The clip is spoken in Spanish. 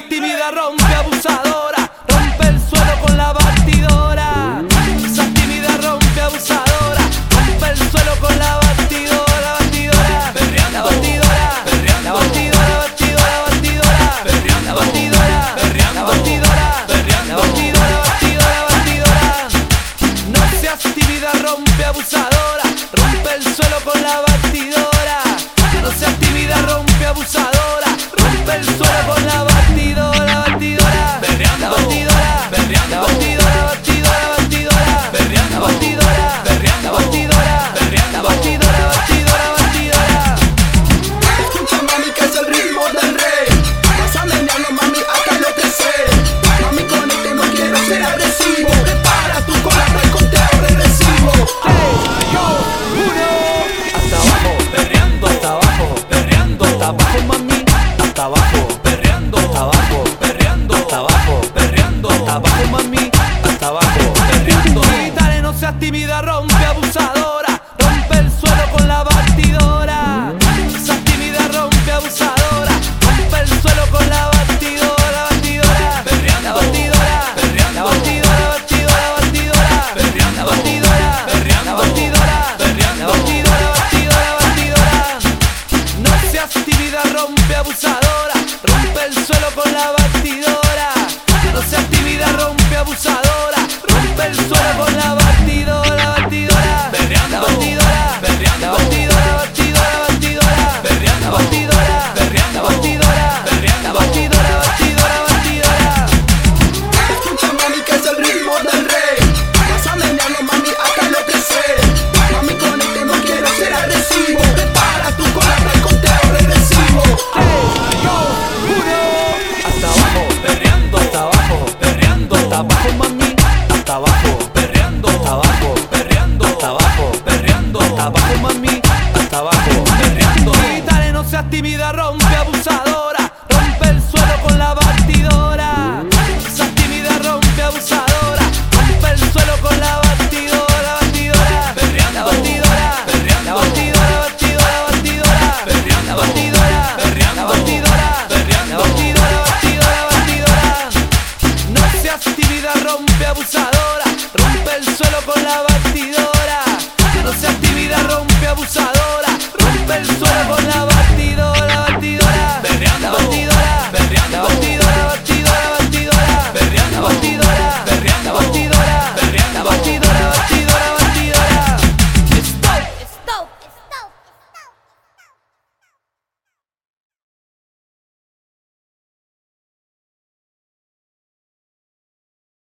seas tímida, rompe abusadora, rompe el suelo con la batidora. No seas tímida, rompe abusadora, rompe el suelo con la batidora, batidora. La batidora, la batidora, batidora, batidora. La batidora, la batidora, la batidora, batidora, batidora. No seas tímida, rompe abusadora, rompe el suelo con la batidora. No seas tímida, rompe abusadora, rompe el suelo con la batidora, batidora. La batidora, la batidora, batidora, batidora. La batidora, la batidora, la batidora, batidora, batidora. Escucha, mami, que es el ritmo del rey. Vas a menearlo, mami, hasta lo que sé. Mami, con este no quiero ser agresivo. Prepara tu cola para el conteo regresivo. 3, 2, 1. Hasta abajo, perreando, hasta abajo, perreando, hasta abajo, mami, hasta abajo, perreando, hasta abajo, perreando, hasta abajo, perreando, hasta abajo, mami, hasta abajo, perreando. Y dale, no seas tímida, rompe abusadora, rompe el suelo con la batidora. No seas tímida, rompe abusadora, rompe el suelo con la batidora, batidora. La batidora, la batidora, batidora, batidora. La batidora, la batidora, la batidora, batidora, batidora. No seas tímida, rompe abusadora, rompe el suelo con la batidora. No seas tímida, rompe abusadora, rompe el suelo con la batidora, batidora. La batidora, la batidora, batidora, batidora. La batidora, la batidora, la batidora, batidora, batidora. Escucha, mami, que es el ritmo del rey. Vas a menearlo, mami, hasta lo que sé. Mami, con este no quiero ser agresivo. Prepara tu cola para el conteo regresivo. 3, 2, 1. Hasta abajo, perreando, hasta abajo, perreando, hasta abajo, mami, hasta abajo, perreando, hasta abajo, perreando, hasta abajo, perreando, hasta abajo, mami, hasta abajo, perreando. Y dale, no seas tímida, rompe abusadora.